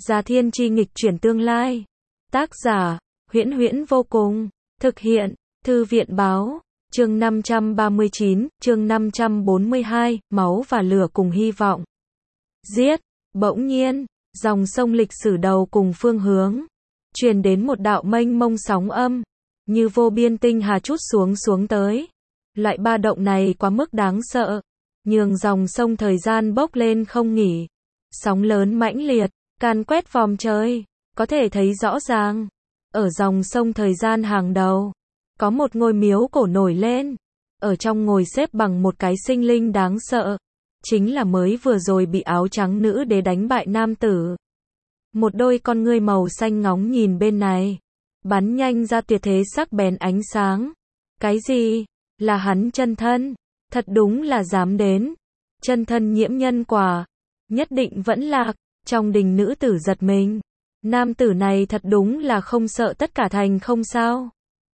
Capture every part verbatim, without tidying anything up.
Gia Thiên Chi nghịch chuyển tương lai. Tác giả, Huyễn Huyễn vô cùng. Thực hiện, Thư viện báo. Chương năm trăm ba mươi chín, chương năm trăm bốn mươi hai, máu và lửa cùng hy vọng. Giết, bỗng nhiên, dòng sông lịch sử đầu cùng phương hướng, truyền đến một đạo mênh mông sóng âm, như vô biên tinh hà trút xuống xuống tới. Loại ba động này quá mức đáng sợ, nhường dòng sông thời gian bốc lên không nghỉ. Sóng lớn mãnh liệt, càn quét vòm trời, có thể thấy rõ ràng. Ở dòng sông thời gian hàng đầu, có một ngôi miếu cổ nổi lên. Ở trong ngồi xếp bằng một cái sinh linh đáng sợ. Chính là mới vừa rồi bị áo trắng nữ đế đánh bại nam tử. Một đôi con ngươi màu xanh ngóng nhìn bên này, bắn nhanh ra tuyệt thế sắc bén ánh sáng. Cái gì? Là hắn chân thân? Thật đúng là dám đến. Chân thân nhiễm nhân quả, nhất định vẫn lạc. Trong đình nữ tử giật mình. Nam tử này thật đúng là không sợ tất cả thành không sao?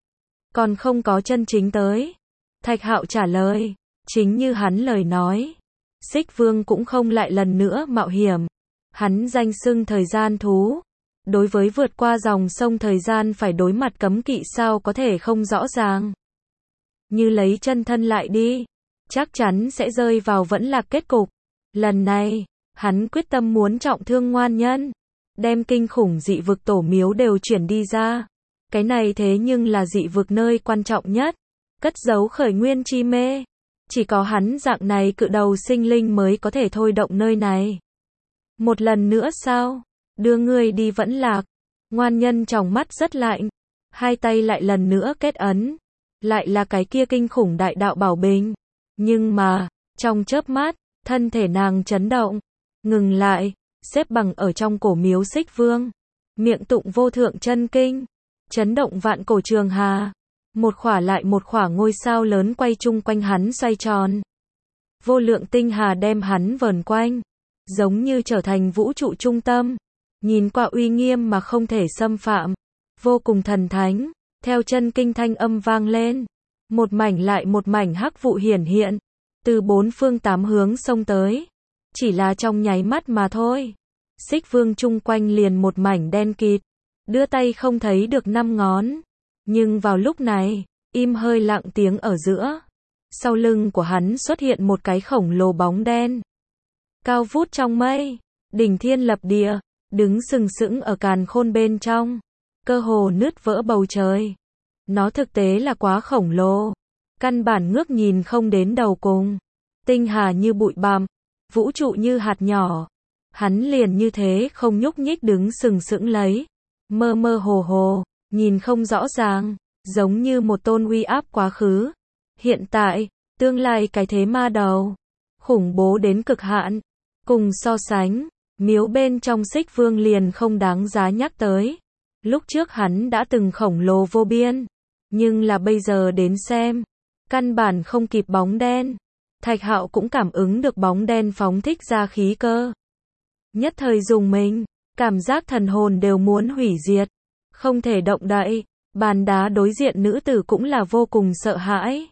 Còn không có chân chính tới. Thạch Hạo trả lời, chính như hắn lời nói. Xích Vương cũng không lại lần nữa mạo hiểm. Hắn danh xưng thời gian thú. Đối với vượt qua dòng sông thời gian phải đối mặt cấm kỵ sao có thể không rõ ràng. Như lấy chân thân lại đi, chắc chắn sẽ rơi vào vẫn lạc kết cục. Lần này, hắn quyết tâm muốn trọng thương ngoan nhân. Đem kinh khủng dị vực tổ miếu đều chuyển đi ra. Cái này thế nhưng là dị vực nơi quan trọng nhất. Cất giấu khởi nguyên chi mê. Chỉ có hắn dạng này cự đầu sinh linh mới có thể thôi động nơi này. Một lần nữa sao? Đưa ngươi đi vẫn lạc. Ngoan nhân trong mắt rất lạnh. Hai tay lại lần nữa kết ấn. Lại là cái kia kinh khủng đại đạo bảo bình. Nhưng mà, trong chớp mắt, thân thể nàng chấn động. Ngừng lại, xếp bằng ở trong cổ miếu Xích Vương. Miệng tụng vô thượng chân kinh. Chấn động vạn cổ trường hà. Một khỏa lại một khỏa ngôi sao lớn quay chung quanh hắn xoay tròn. Vô lượng tinh hà đem hắn vờn quanh. Giống như trở thành vũ trụ trung tâm. Nhìn qua uy nghiêm mà không thể xâm phạm. Vô cùng thần thánh. Theo chân kinh thanh âm vang lên. Một mảnh lại một mảnh hắc vụ hiển hiện. Từ bốn phương tám hướng xông tới. Chỉ là trong nháy mắt mà thôi. Xích Vương chung quanh liền một mảnh đen kịt. Đưa tay không thấy được năm ngón. Nhưng vào lúc này, im hơi lặng tiếng ở giữa. Sau lưng của hắn xuất hiện một cái khổng lồ bóng đen. Cao vút trong mây, đỉnh thiên lập địa, đứng sừng sững ở càn khôn bên trong. Cơ hồ nứt vỡ bầu trời. Nó thực tế là quá khổng lồ. Căn bản ngước nhìn không đến đầu cùng. Tinh hà như bụi bặm, vũ trụ như hạt nhỏ. Hắn liền như thế không nhúc nhích đứng sừng sững lấy. Mơ mơ hồ hồ. Nhìn không rõ ràng, giống như một tôn uy áp quá khứ. Hiện tại, tương lai cái thế ma đầu. Khủng bố đến cực hạn. Cùng so sánh, miếu bên trong Xích Vương liền không đáng giá nhắc tới. Lúc trước hắn đã từng khổng lồ vô biên. Nhưng là bây giờ đến xem. Căn bản không kịp bóng đen. Thạch Hạo cũng cảm ứng được bóng đen phóng thích ra khí cơ. Nhất thời dùng mình, cảm giác thần hồn đều muốn hủy diệt. Không thể động đậy, bàn đá đối diện nữ tử cũng là vô cùng sợ hãi.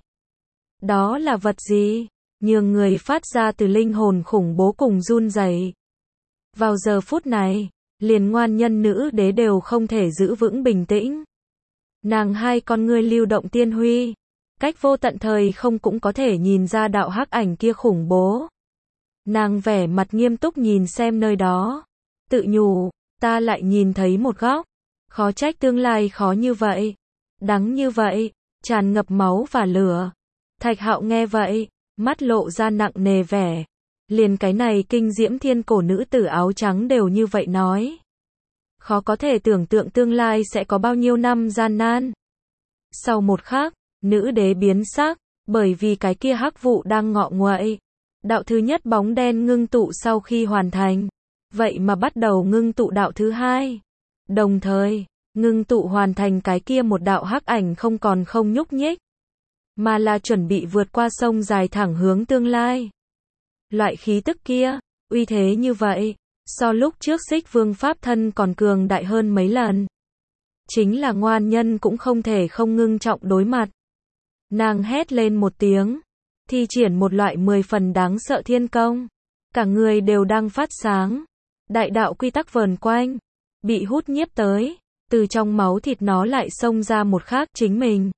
Đó là vật gì? Nhường người phát ra từ linh hồn khủng bố cùng run rẩy. Vào giờ phút này, liền ngoan nhân nữ đế đều không thể giữ vững bình tĩnh. Nàng hai con ngươi lưu động tiên huy, cách vô tận thời không cũng có thể nhìn ra đạo hắc ảnh kia khủng bố. Nàng vẻ mặt nghiêm túc nhìn xem nơi đó, tự nhủ, ta lại nhìn thấy một góc. Khó trách tương lai khó như vậy, đắng như vậy, tràn ngập máu và lửa. Thạch Hạo nghe vậy, mắt lộ ra nặng nề vẻ. Liền cái này kinh diễm thiên cổ nữ tử áo trắng đều như vậy nói. Khó có thể tưởng tượng tương lai sẽ có bao nhiêu năm gian nan. Sau một khắc, nữ đế biến sắc, bởi vì cái kia hắc vụ đang ngọ nguậy. Đạo thứ nhất bóng đen ngưng tụ sau khi hoàn thành, vậy mà bắt đầu ngưng tụ đạo thứ hai. Đồng thời, ngưng tụ hoàn thành cái kia một đạo hắc ảnh không còn không nhúc nhích, mà là chuẩn bị vượt qua sông dài thẳng hướng tương lai. Loại khí tức kia, uy thế như vậy, so lúc trước Xích Vương pháp thân còn cường đại hơn mấy lần. Chính là ngoan nhân cũng không thể không ngưng trọng đối mặt. Nàng hét lên một tiếng, thi triển một loại mười phần đáng sợ thiên công. Cả người đều đang phát sáng. Đại đạo quy tắc vờn quanh, bị hút nhiếp tới, từ trong máu thịt nó lại xông ra một khác chính mình.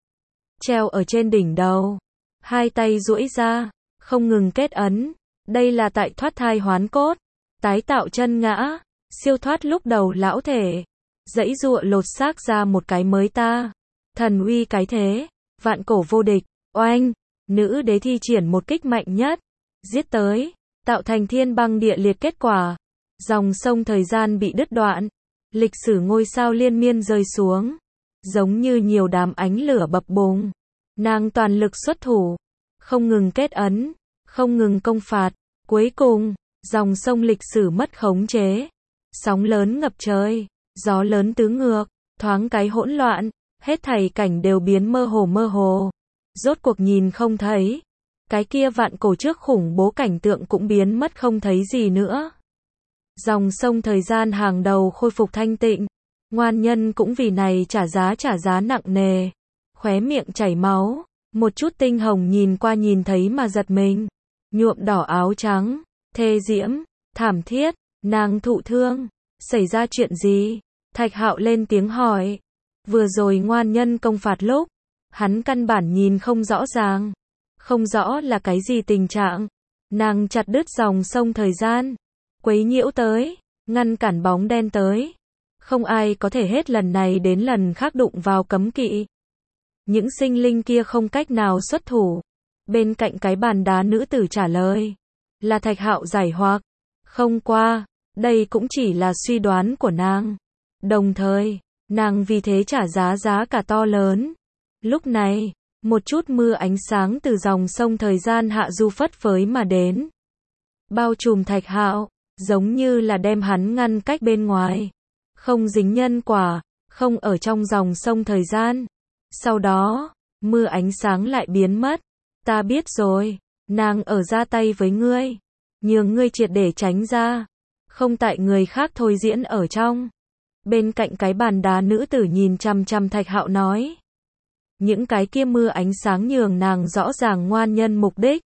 Treo ở trên đỉnh đầu, hai tay duỗi ra, không ngừng kết ấn, đây là tại thoát thai hoán cốt, tái tạo chân ngã, siêu thoát lúc đầu lão thể, dãy dụa lột xác ra một cái mới ta, thần uy cái thế, vạn cổ vô địch, oanh, nữ đế thi triển một kích mạnh nhất, giết tới, tạo thành thiên băng địa liệt kết quả, dòng sông thời gian bị đứt đoạn, lịch sử ngôi sao liên miên rơi xuống, giống như nhiều đám ánh lửa bập bùng, nàng toàn lực xuất thủ, không ngừng kết ấn, không ngừng công phạt, cuối cùng, dòng sông lịch sử mất khống chế, sóng lớn ngập trời, gió lớn tứ ngược, thoáng cái hỗn loạn, hết thảy cảnh đều biến mơ hồ mơ hồ, rốt cuộc nhìn không thấy, cái kia vạn cổ trước khủng bố cảnh tượng cũng biến mất không thấy gì nữa. Dòng sông thời gian hàng đầu khôi phục thanh tịnh, ngoan nhân cũng vì này trả giá trả giá nặng nề, khóe miệng chảy máu, một chút tinh hồng nhìn qua nhìn thấy mà giật mình, nhuộm đỏ áo trắng, thê diễm, thảm thiết, nàng thụ thương, xảy ra chuyện gì? Thạch Hạo lên tiếng hỏi, vừa rồi ngoan nhân công phạt lúc, hắn căn bản nhìn không rõ ràng, không rõ là cái gì tình trạng, nàng chặt đứt dòng sông thời gian, quấy nhiễu tới, ngăn cản bóng đen tới. Không ai có thể hết lần này đến lần khác đụng vào cấm kỵ. Những sinh linh kia không cách nào xuất thủ. Bên cạnh cái bàn đá nữ tử trả lời. Là Thạch Hạo giải hoặc. Không qua, đây cũng chỉ là suy đoán của nàng. Đồng thời, nàng vì thế trả giá giá cả to lớn. Lúc này, một chút mưa ánh sáng từ dòng sông thời gian hạ du phất phới mà đến. Bao trùm Thạch Hạo, giống như là đem hắn ngăn cách bên ngoài. Không dính nhân quả, không ở trong dòng sông thời gian. Sau đó, mưa ánh sáng lại biến mất. Ta biết rồi, nàng ở ra tay với ngươi, nhường ngươi triệt để tránh ra, không tại người khác thôi diễn ở trong. Bên cạnh cái bàn đá nữ tử nhìn chằm chằm Thạch Hạo nói. Những cái kia mưa ánh sáng nhường nàng rõ ràng ngoan nhân mục đích.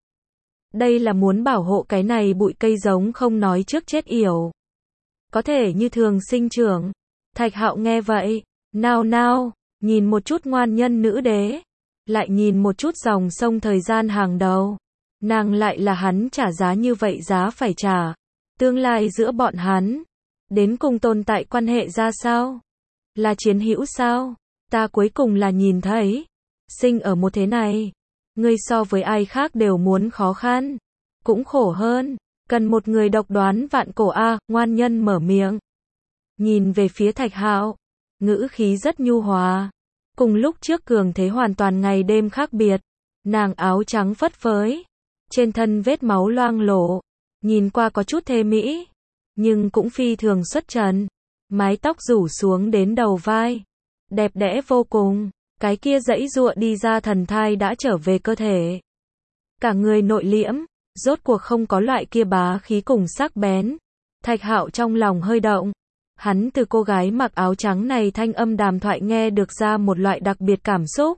Đây là muốn bảo hộ cái này bụi cây giống không nói trước chết yểu. Có thể như thường sinh trưởng. Thạch Hạo nghe vậy, nao nao, nhìn một chút ngoan nhân nữ đế, lại nhìn một chút dòng sông thời gian hàng đầu. Nàng lại là hắn trả giá như vậy giá phải trả. Tương lai giữa bọn hắn, đến cùng tồn tại quan hệ ra sao? Là chiến hữu sao? Ta cuối cùng là nhìn thấy, sinh ở một thế này, ngươi so với ai khác đều muốn khó khăn, cũng khổ hơn, cần một người độc đoán vạn cổ a, ngoan nhân mở miệng. Nhìn về phía Thạch Hạo, ngữ khí rất nhu hòa, cùng lúc trước cường thế hoàn toàn ngày đêm khác biệt, nàng áo trắng phất phới, trên thân vết máu loang lổ, nhìn qua có chút thê mỹ, nhưng cũng phi thường xuất trần, mái tóc rủ xuống đến đầu vai, đẹp đẽ vô cùng, cái kia dãy giụa đi ra thần thai đã trở về cơ thể. Cả người nội liễm, rốt cuộc không có loại kia bá khí cùng sắc bén. Thạch Hạo trong lòng hơi động, hắn từ cô gái mặc áo trắng này thanh âm đàm thoại nghe được ra một loại đặc biệt cảm xúc.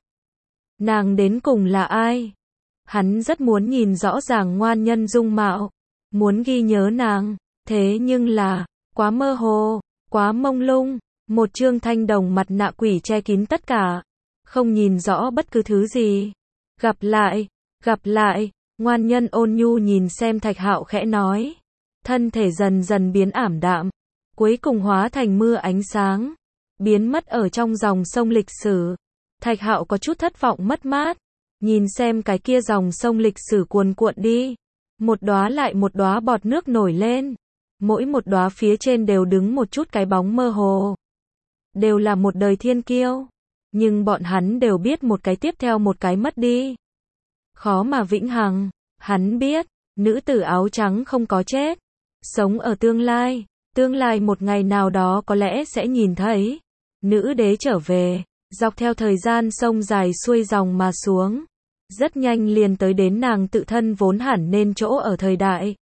Nàng đến cùng là ai? Hắn rất muốn nhìn rõ ràng ngoan nhân dung mạo, muốn ghi nhớ nàng, thế nhưng là, quá mơ hồ, quá mông lung, một trương thanh đồng mặt nạ quỷ che kín tất cả, không nhìn rõ bất cứ thứ gì. Gặp lại, gặp lại, ngoan nhân ôn nhu nhìn xem Thạch Hạo khẽ nói, thân thể dần dần biến ảm đạm, cuối cùng hóa thành mưa ánh sáng, biến mất ở trong dòng sông lịch sử. Thạch Hạo có chút thất vọng mất mát, nhìn xem cái kia dòng sông lịch sử cuồn cuộn đi, một đóa lại một đóa bọt nước nổi lên, mỗi một đóa phía trên đều đứng một chút cái bóng mơ hồ, đều là một đời thiên kiêu, nhưng bọn hắn đều biết một cái tiếp theo một cái mất đi, khó mà vĩnh hằng. Hắn biết, nữ tử áo trắng không có chết, sống ở tương lai, tương lai một ngày nào đó có lẽ sẽ nhìn thấy, nữ đế trở về, dọc theo thời gian sông dài xuôi dòng mà xuống, rất nhanh liền tới đến nàng tự thân vốn hẳn nên chỗ ở thời đại.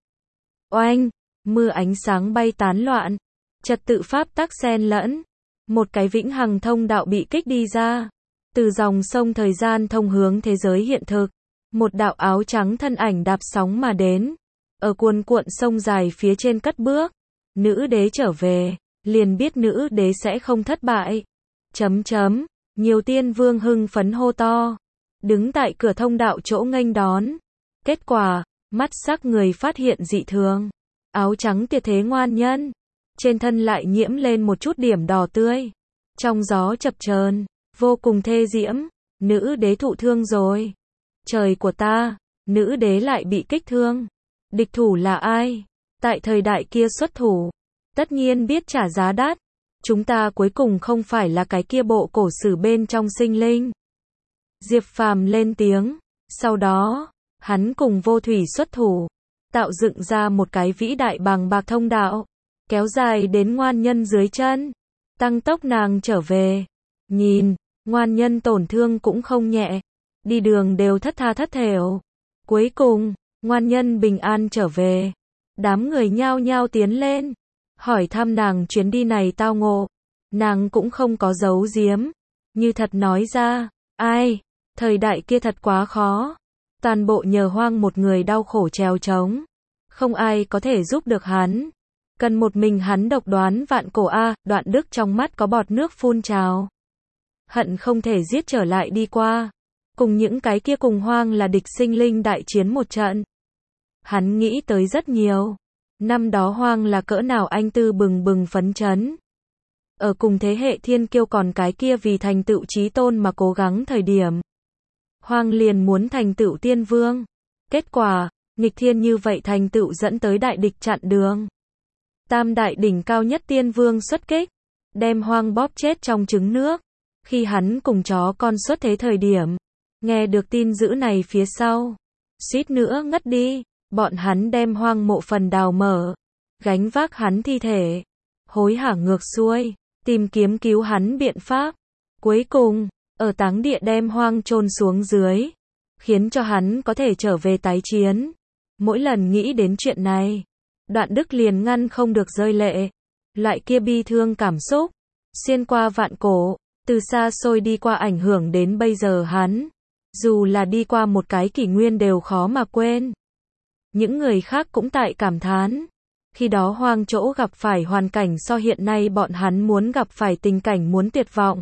Oanh, mưa ánh sáng bay tán loạn, trật tự pháp tắc xen lẫn, một cái vĩnh hằng thông đạo bị kích đi ra, từ dòng sông thời gian thông hướng thế giới hiện thực. Một đạo áo trắng thân ảnh đạp sóng mà đến, ở cuồn cuộn sông dài phía trên cất bước, nữ đế trở về, liền biết nữ đế sẽ không thất bại. Chấm chấm, nhiều tiên vương hưng phấn hô to, đứng tại cửa thông đạo chỗ nghênh đón. Kết quả, mắt sắc người phát hiện dị thường. Áo trắng tuyệt thế ngoan nhân, trên thân lại nhiễm lên một chút điểm đỏ tươi. Trong gió chập chờn, vô cùng thê diễm. Nữ đế thụ thương rồi. Trời của ta, nữ đế lại bị kích thương. Địch thủ là ai? Tại thời đại kia xuất thủ, tất nhiên biết trả giá đắt. Chúng ta cuối cùng không phải là cái kia bộ cổ sử bên trong sinh linh. Diệp Phàm lên tiếng, sau đó, hắn cùng Vô Thủy xuất thủ, tạo dựng ra một cái vĩ đại bằng bạc thông đạo, kéo dài đến ngoan nhân dưới chân, tăng tốc nàng trở về. Nhìn, ngoan nhân tổn thương cũng không nhẹ, đi đường đều thất tha thất thểu. Cuối cùng, ngoan nhân bình an trở về. Đám người nhao nhao tiến lên, hỏi thăm nàng chuyến đi này tao ngộ. Nàng cũng không có giấu giếm, như thật nói ra, ai, thời đại kia thật quá khó. Toàn bộ nhờ Hoang một người đau khổ trèo trống. Không ai có thể giúp được hắn. Cần một mình hắn độc đoán vạn cổ a. Đoạn Đức trong mắt có bọt nước phun trào. Hận không thể giết trở lại đi qua. Cùng những cái kia cùng Hoang là địch sinh linh đại chiến một trận. Hắn nghĩ tới rất nhiều. Năm đó Hoang là cỡ nào anh tư bừng bừng phấn chấn. Ở cùng thế hệ thiên kiêu còn cái kia vì thành tựu chí tôn mà cố gắng thời điểm. Hoang liền muốn thành tựu tiên vương. Kết quả, nghịch thiên như vậy thành tựu dẫn tới đại địch chặn đường. Tam đại đỉnh cao nhất tiên vương xuất kích, đem Hoang bóp chết trong trứng nước. Khi hắn cùng chó con xuất thế thời điểm, nghe được tin dữ này phía sau, suýt nữa ngất đi. Bọn hắn đem Hoang mộ phần đào mở, gánh vác hắn thi thể, hối hả ngược xuôi, tìm kiếm cứu hắn biện pháp. Cuối cùng, ở táng địa đem Hoang chôn xuống dưới, khiến cho hắn có thể trở về tái chiến. Mỗi lần nghĩ đến chuyện này, Đoạn Đức liền ngăn không được rơi lệ. Loại kia bi thương cảm xúc, xuyên qua vạn cổ, từ xa xôi đi qua ảnh hưởng đến bây giờ hắn. Dù là đi qua một cái kỷ nguyên đều khó mà quên. Những người khác cũng tại cảm thán. Khi đó Hoang chỗ gặp phải hoàn cảnh so hiện nay bọn hắn muốn gặp phải tình cảnh muốn tuyệt vọng.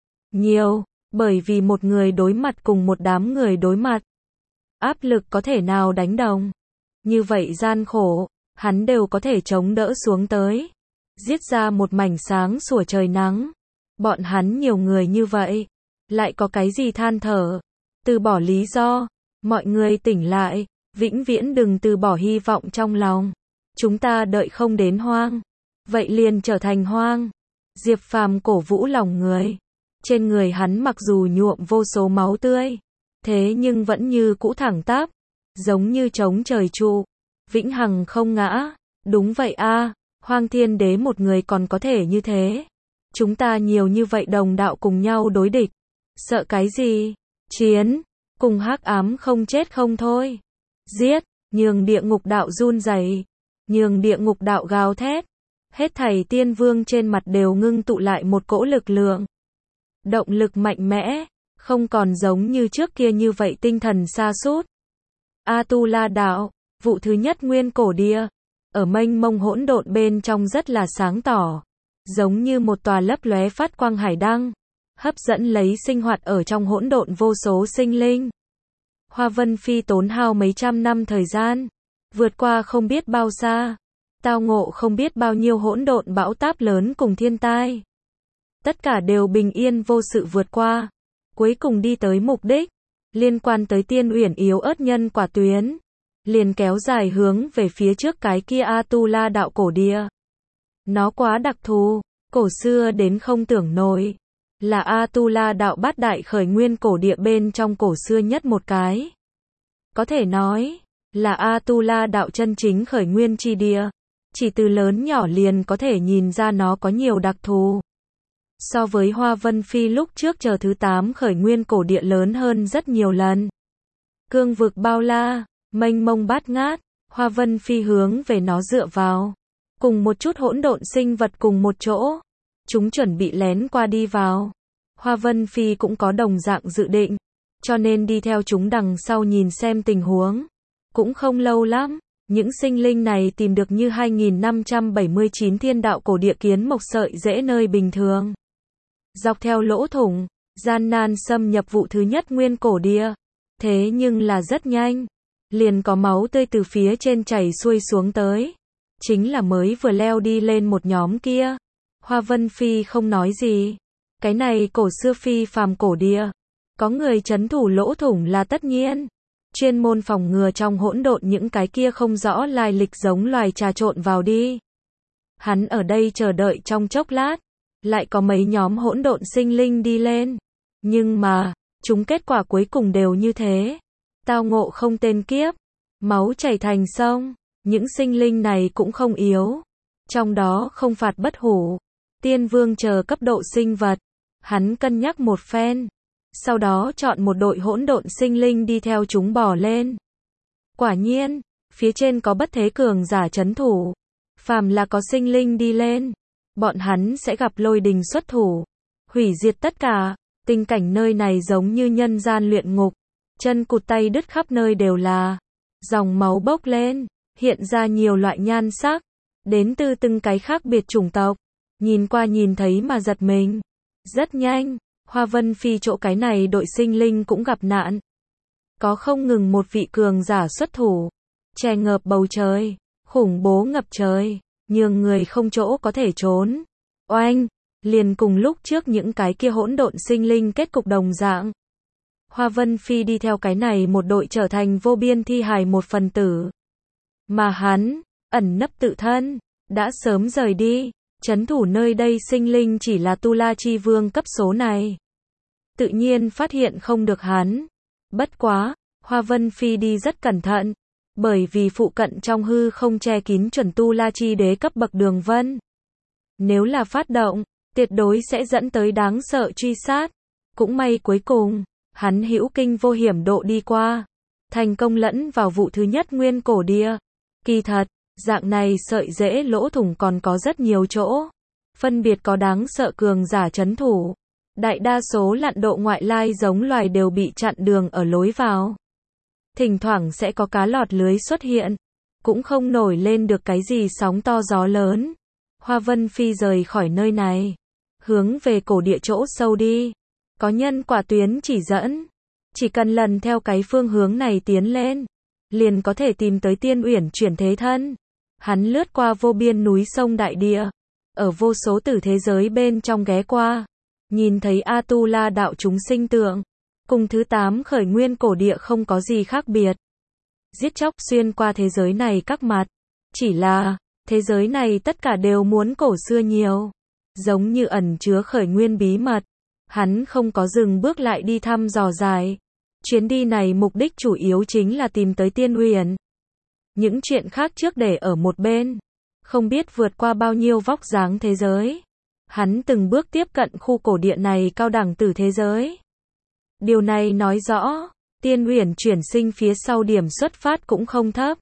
Nhiều, bởi vì một người đối mặt cùng một đám người đối mặt. Áp lực có thể nào đánh đồng. Như vậy gian khổ, hắn đều có thể chống đỡ xuống tới. Giết ra một mảnh sáng sủa trời nắng. Bọn hắn nhiều người như vậy. Lại có cái gì than thở. Từ bỏ lý do. Mọi người tỉnh lại. Vĩnh viễn đừng từ bỏ hy vọng trong lòng. Chúng ta đợi không đến Hoang. Vậy liền trở thành Hoang. Diệp Phàm cổ vũ lòng người. Trên người hắn mặc dù nhuộm vô số máu tươi. Thế nhưng vẫn như cũ thẳng tắp. Giống như trống trời trụ. Vĩnh hằng không ngã. Đúng vậy a, Hoang Thiên Đế một người còn có thể như thế. Chúng ta nhiều như vậy đồng đạo cùng nhau đối địch. Sợ cái gì? Chiến. Cùng hắc ám không chết không thôi. Giết, nhường địa ngục đạo run rẩy, nhường địa ngục đạo gào thét. Hết thảy tiên vương trên mặt đều ngưng tụ lại một cỗ lực lượng. Động lực mạnh mẽ, không còn giống như trước kia như vậy tinh thần sa sút. Atula đạo, vụ thứ nhất nguyên cổ địa, ở mênh mông hỗn độn bên trong rất là sáng tỏ, giống như một tòa lấp lóe phát quang hải đăng, hấp dẫn lấy sinh hoạt ở trong hỗn độn vô số sinh linh. Hoa Vân Phi tốn hao mấy trăm năm thời gian, vượt qua không biết bao xa, tao ngộ không biết bao nhiêu hỗn độn bão táp lớn cùng thiên tai. Tất cả đều bình yên vô sự vượt qua, cuối cùng đi tới mục đích, liên quan tới tiên uyển yếu ớt nhân quả tuyến, liền kéo dài hướng về phía trước cái kia Atula đạo cổ địa. Nó quá đặc thù, cổ xưa đến không tưởng nổi. Là Atula đạo bát đại khởi nguyên cổ địa bên trong cổ xưa nhất một cái. Có thể nói, là Atula đạo chân chính khởi nguyên chi địa. Chỉ từ lớn nhỏ liền có thể nhìn ra nó có nhiều đặc thù. So với Hoa Vân Phi lúc trước chờ thứ tám khởi nguyên cổ địa lớn hơn rất nhiều lần. Cương vực bao la, mênh mông bát ngát, Hoa Vân Phi hướng về nó dựa vào. Cùng một chút hỗn độn sinh vật cùng một chỗ. Chúng chuẩn bị lén qua đi vào. Hoa Vân Phi cũng có đồng dạng dự định, cho nên đi theo chúng đằng sau nhìn xem tình huống. Cũng không lâu lắm, Những sinh linh này tìm được như hai nghìn năm trăm bảy mươi chín thiên đạo cổ địa kiến mộc sợi rễ nơi bình thường. Dọc theo lỗ thủng, gian nan xâm nhập vụ thứ nhất nguyên cổ địa. Thế nhưng là rất nhanh. Liền có máu tươi từ phía trên chảy xuôi xuống tới. Chính là mới vừa leo đi lên một nhóm kia. Hoa Vân Phi không nói gì. Cái này cổ xưa phi phàm cổ địa. Có người trấn thủ lỗ thủng là tất nhiên. Chuyên môn phòng ngừa trong hỗn độn những cái kia không rõ lai lịch giống loài trà trộn vào đi. Hắn ở đây chờ đợi trong chốc lát. Lại có mấy nhóm hỗn độn sinh linh đi lên. Nhưng mà, chúng kết quả cuối cùng đều như thế. Tao ngộ không tên kiếp. Máu chảy thành sông. Những sinh linh này cũng không yếu. Trong đó không phạt bất hủ. Tiên vương chờ cấp độ sinh vật. Hắn cân nhắc một phen. Sau đó chọn một đội hỗn độn sinh linh đi theo chúng bò lên. Quả nhiên, phía trên có bất thế cường giả trấn thủ. Phàm là có sinh linh đi lên, bọn hắn sẽ gặp lôi đình xuất thủ, hủy diệt tất cả. Tình cảnh nơi này giống như nhân gian luyện ngục, chân cụt tay đứt khắp nơi đều là. Dòng máu bốc lên, hiện ra nhiều loại nhan sắc, đến từ từng cái khác biệt chủng tộc. Nhìn qua nhìn thấy mà giật mình. Rất nhanh, Hoa Vân Phi chỗ cái này đội sinh linh cũng gặp nạn. Có không ngừng một vị cường giả xuất thủ, che ngợp bầu trời, khủng bố ngập trời, nhường người không chỗ có thể trốn. Oanh, liền cùng lúc trước những cái kia hỗn độn sinh linh kết cục đồng dạng. Hoa Vân Phi đi theo cái này một đội trở thành vô biên thi hài một phần tử. Mà hắn, ẩn nấp tự thân, đã sớm rời đi. Trấn thủ nơi đây sinh linh chỉ là Tu La Chi Vương cấp số này. Tự nhiên phát hiện không được hắn. Bất quá, Hoa Vân Phi đi rất cẩn thận. Bởi vì phụ cận trong hư không che kín chuẩn Tu La Chi đế cấp bậc đường vân. Nếu là phát động, tuyệt đối sẽ dẫn tới đáng sợ truy sát. Cũng may cuối cùng, hắn hữu kinh vô hiểm độ đi qua. Thành công lẫn vào vụ thứ nhất nguyên cổ địa. Kỳ thật, dạng này sợi rễ lỗ thủng còn có rất nhiều chỗ. Phân biệt có đáng sợ cường giả trấn thủ. Đại đa số lặn độ ngoại lai giống loài đều bị chặn đường ở lối vào. Thỉnh thoảng sẽ có cá lọt lưới xuất hiện. Cũng không nổi lên được cái gì sóng to gió lớn. Hoa Vân Phi rời khỏi nơi này. Hướng về cổ địa chỗ sâu đi. Có nhân quả tuyến chỉ dẫn. Chỉ cần lần theo cái phương hướng này tiến lên. Liền có thể tìm tới Tiên Uyển chuyển thế thân. Hắn lướt qua vô biên núi sông đại địa. Ở vô số tử thế giới bên trong ghé qua. Nhìn thấy A-tu-la đạo chúng sinh tượng. Cùng thứ tám khởi nguyên cổ địa không có gì khác biệt. Giết chóc xuyên qua thế giới này các mặt. Chỉ là, thế giới này tất cả đều muốn cổ xưa nhiều. Giống như ẩn chứa khởi nguyên bí mật. Hắn không có dừng bước lại đi thăm dò dài. Chuyến đi này mục đích chủ yếu chính là tìm tới Tiên Uyển. Những chuyện khác trước để ở một bên. Không biết vượt qua bao nhiêu vóc dáng thế giới. Hắn từng bước tiếp cận khu cổ địa này cao đẳng tử thế giới. Điều này nói rõ, Tiên Uyển chuyển sinh phía sau điểm xuất phát cũng không thấp.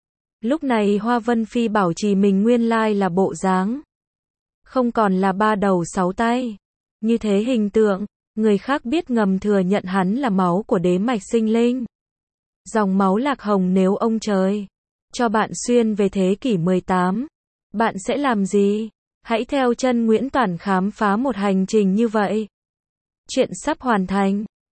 Lúc này Hoa Vân Phi bảo trì mình nguyên lai là bộ dáng. Không còn là ba đầu sáu tay. Như thế hình tượng, người khác biết ngầm thừa nhận hắn là máu của đế mạch sinh linh. Dòng máu lạc hồng nếu ông trời cho bạn xuyên về thế kỷ mười tám, bạn sẽ làm gì? Hãy theo chân Nguyễn Toản khám phá một hành trình như vậy. Chuyện sắp hoàn thành.